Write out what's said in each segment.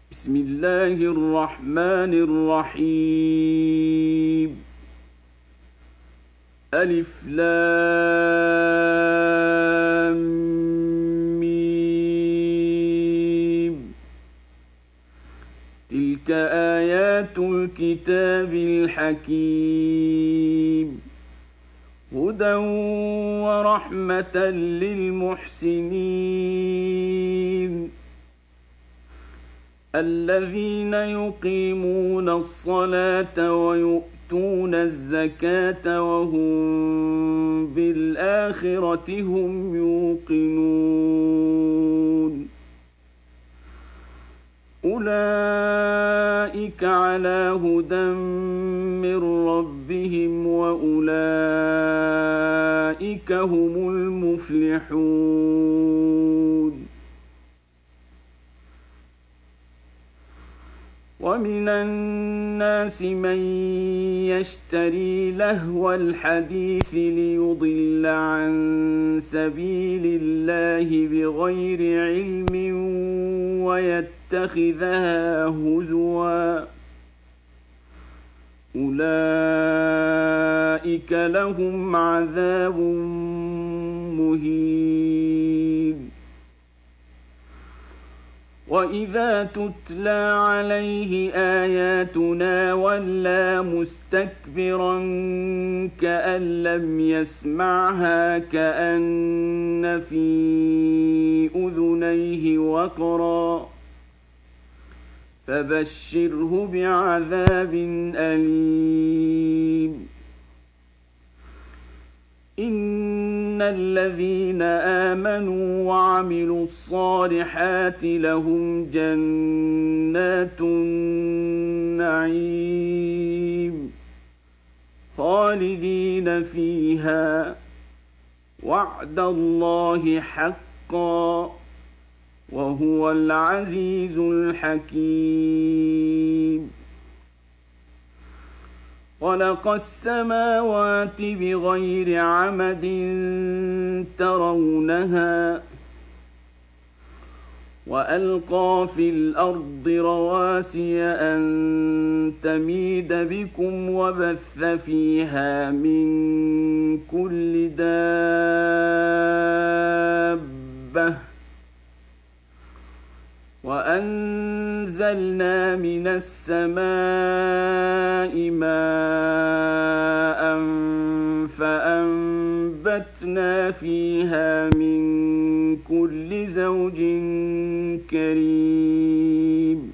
بسم الله الرحمن الرحيم ألف لام ميم تلك آيات الكتاب الحكيم هدى ورحمة للمحسنين الذين يقيمون الصلاة ويؤتون الزكاة وهم بالآخرة هم يوقنون أولئك على هدى من ربهم وأولئك هم المفلحون ومن الناس من يشتري لهو الحديث ليضل عن سبيل الله بغير علم ويتخذها هزوا أولئك لهم عذاب مهين وإذا تتلى عليه آياتنا ولى مستكبرا كأن لم يسمعها كأن في أذنيه وقرا فبشره بعذاب أليم إن الذين آمنوا وعملوا الصالحات لهم جنات النعيم خالدين فيها وعد الله حقا وهو العزيز الحكيم خلق السماوات بغير عمد ترونها وألقى في الأرض رواسي أن تميد بكم وبث فيها من كل دابة وأنزلنا من السماء ماء فأنبتنا فيها من كل زوج كريم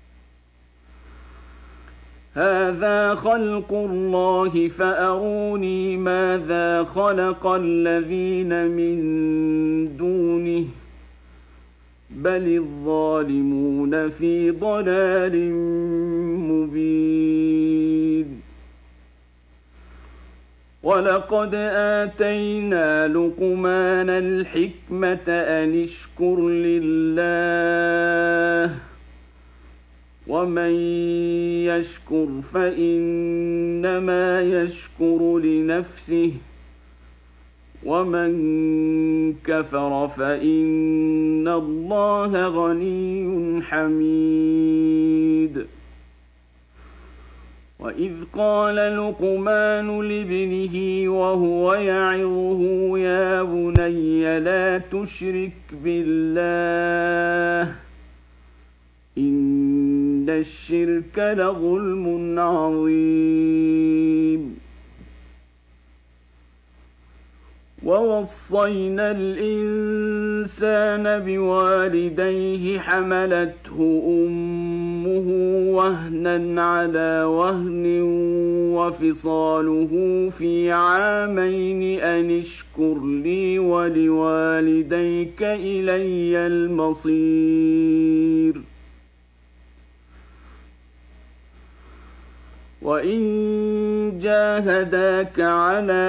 هذا خلق الله فأروني ماذا خلق الذين من دونه بل الظالمون في ضلال مبين ولقد آتينا لقمان الحكمة أن اشكر لله ومن يشكر فإنما يشكر لنفسه ومن كفر فإن الله غني حميد وإذ قال لقمان لابنه وهو يعظه يا بني لا تشرك بالله إن الشرك لظلم عظيم ووصينا الإنسان بوالديه حملته أمه وهنا على وهن وفصاله في عامين أن اشكر لي ولوالديك إلي المصير وإن جاهداك على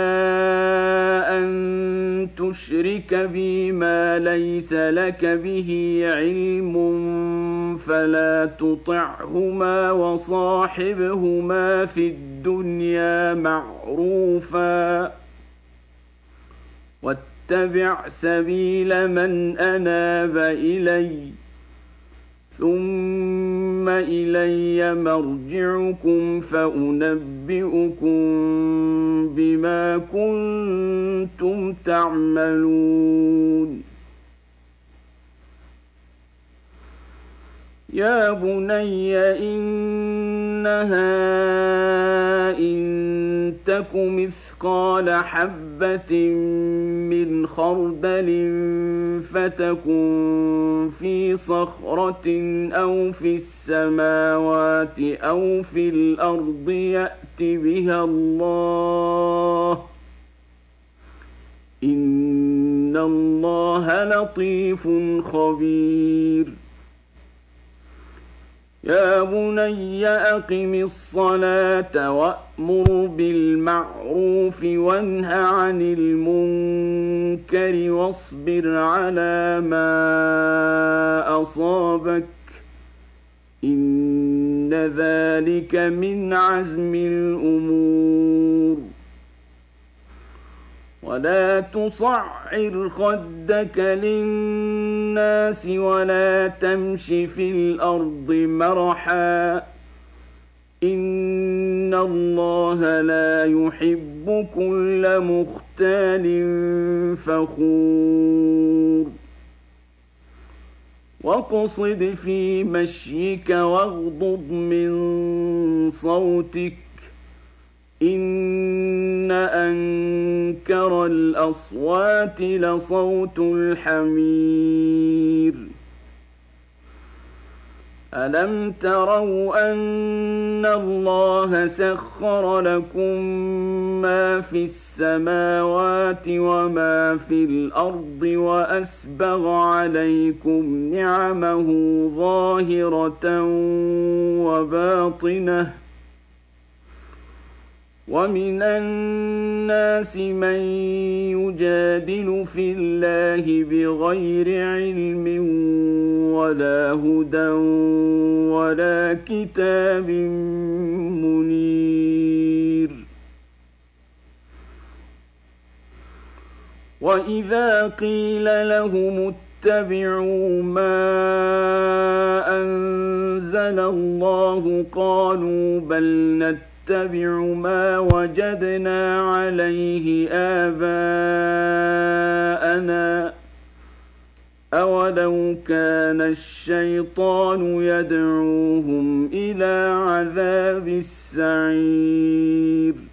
أن تشرك بي ما ليس لك به علم فلا تطعهما وصاحبهما في الدنيا معروفا واتبع سبيل من أناب إلي ثم ثم إلي مرجعكم فأنبئكم بما كنتم تعملون. يا بني إنها إن تك مثقال حبة من خردل فتكن في صخرة أو في السماوات أو في الأرض يأت بها الله إن الله لطيف خبير. يا بني أقم الصلاة وأمر بالمعروف وانه عن المنكر واصبر على ما أصابك إن ذلك من عزم الأمور. ولا تصعر خدك للناس ولا تمش في الأرض مرحا إن الله لا يحب كل مختال فخور. واقصد في مشيك واغضض من صوتك إن أنكر الأصوات لصوت الحمير. ألم تروا أن الله سخر لكم ما في السماوات وما في الأرض وأسبغ عليكم نعمه ظاهرة وباطنة ومن الناس من يجادل في الله بغير علم ولا هدى ولا كتاب منير. وإذا قيل لهم اتبعوا ما أنزل الله قالوا بل نتبع ما وجدنا عليه آباءنا أولو كان الشيطان يدعوهم إلى عذاب السعير.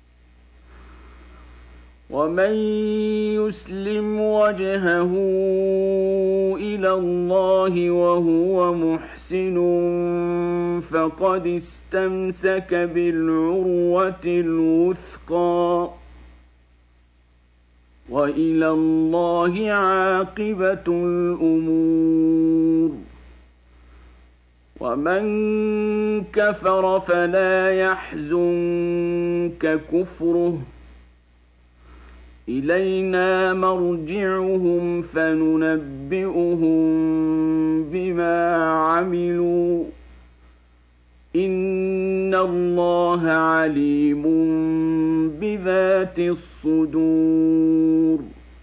ومن يسلم وجهه إلى الله وهو محسن فقد استمسك بالعروة الوثقى وإلى الله عاقبة الأمور. ومن كفر فلا يحزنك كفره إلينا مرجعهم فننبئهم بما عملوا إن الله عليم بذات الصدور.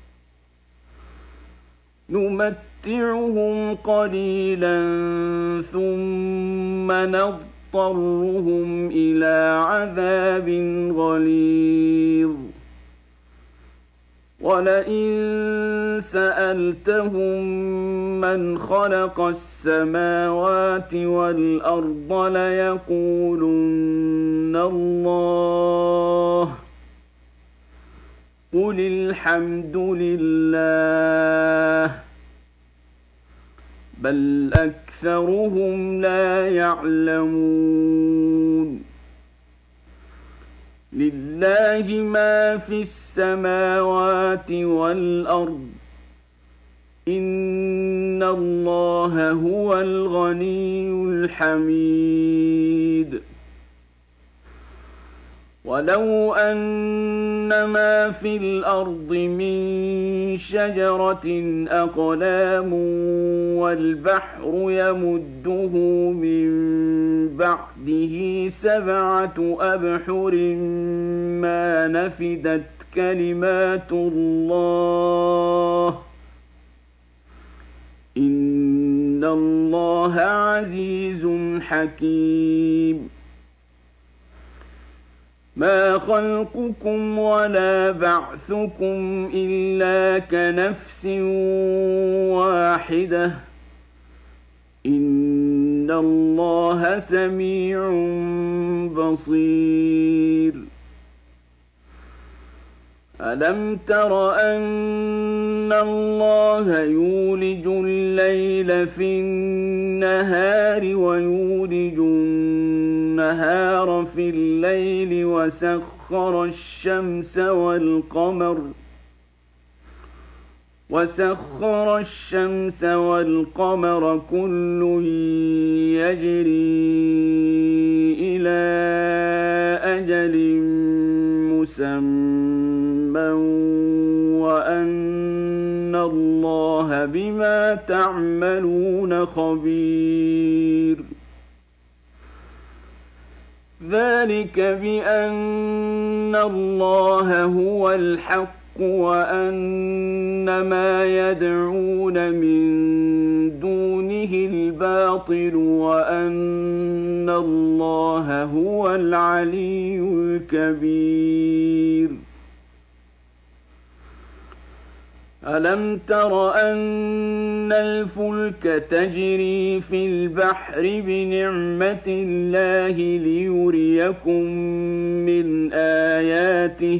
نمتعهم قليلا ثم نضطرهم إلى عذاب غليظ. ولئن سألتهم من خلق السماوات والأرض ليقولن الله قل الحمد لله بل أكثرهم لا يعلمون. لله ما في السماوات والأرض إن الله هو الغني الحميد. ولو أن ما في الأرض من شجرة أقلام والبحر يمده من بعده 7 أبحر ما نفدت كلمات الله إن إن الله عزيز حكيم ما خلقكم ولا بعثكم إلا كنفس واحدة إن الله سميع بصير ألم تر أن الله يولج الليل في النهار ويولج النهار في الليل وسخر الشمس والقمر كل يجري إلى أجل مسمى وأن الله بما تعملون خبير ذلك بأن الله هو الحق وأن ما يدعون من دونه الباطل وأن الله هو العلي الكبير ألم تر أن الفلك تجري في البحر بنعمة الله ليريكم من آياته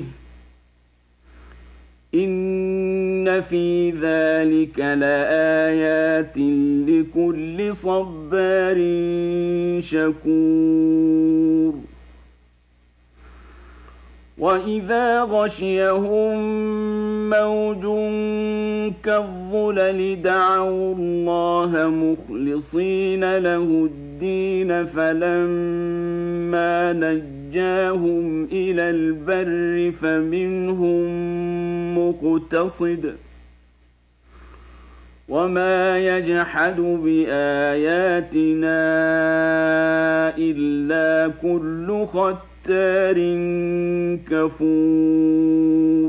إن في ذلك لآيات لكل صبار شكور وإذا غشيهم موج كالظلل دعوا الله مخلصين له الدين فلما نجاهم إلى البر فمنهم مقتصد وما يجحد بآياتنا إلا كل ختار كفور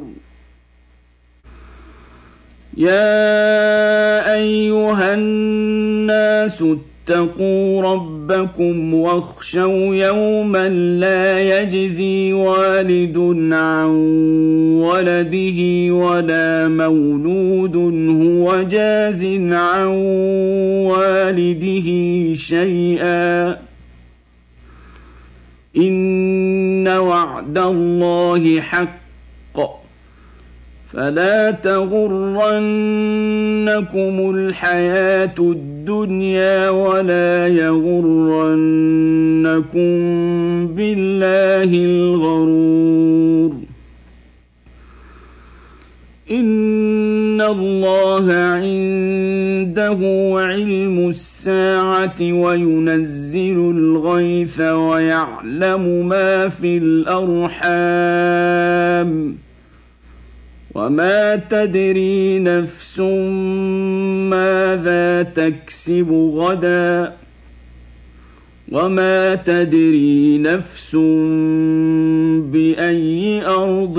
يا أيها الناس اتقوا ربكم واخشوا يوما لا يجزي والد عن ولده ولا مولود هو جاز عن والده شيئا إن وعد الله حق فلا تغرنكم الحياة الدنيا ولا يغرنكم بالله الغرور إن الله عنده علم الساعة وينزل الغيث ويعلم ما في الأرحام وما تدري نفس ماذا تكسب غدا وما تدري نفس بأي أرض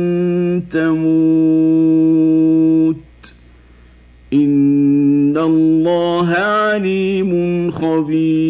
تموت إن الله عليم خبير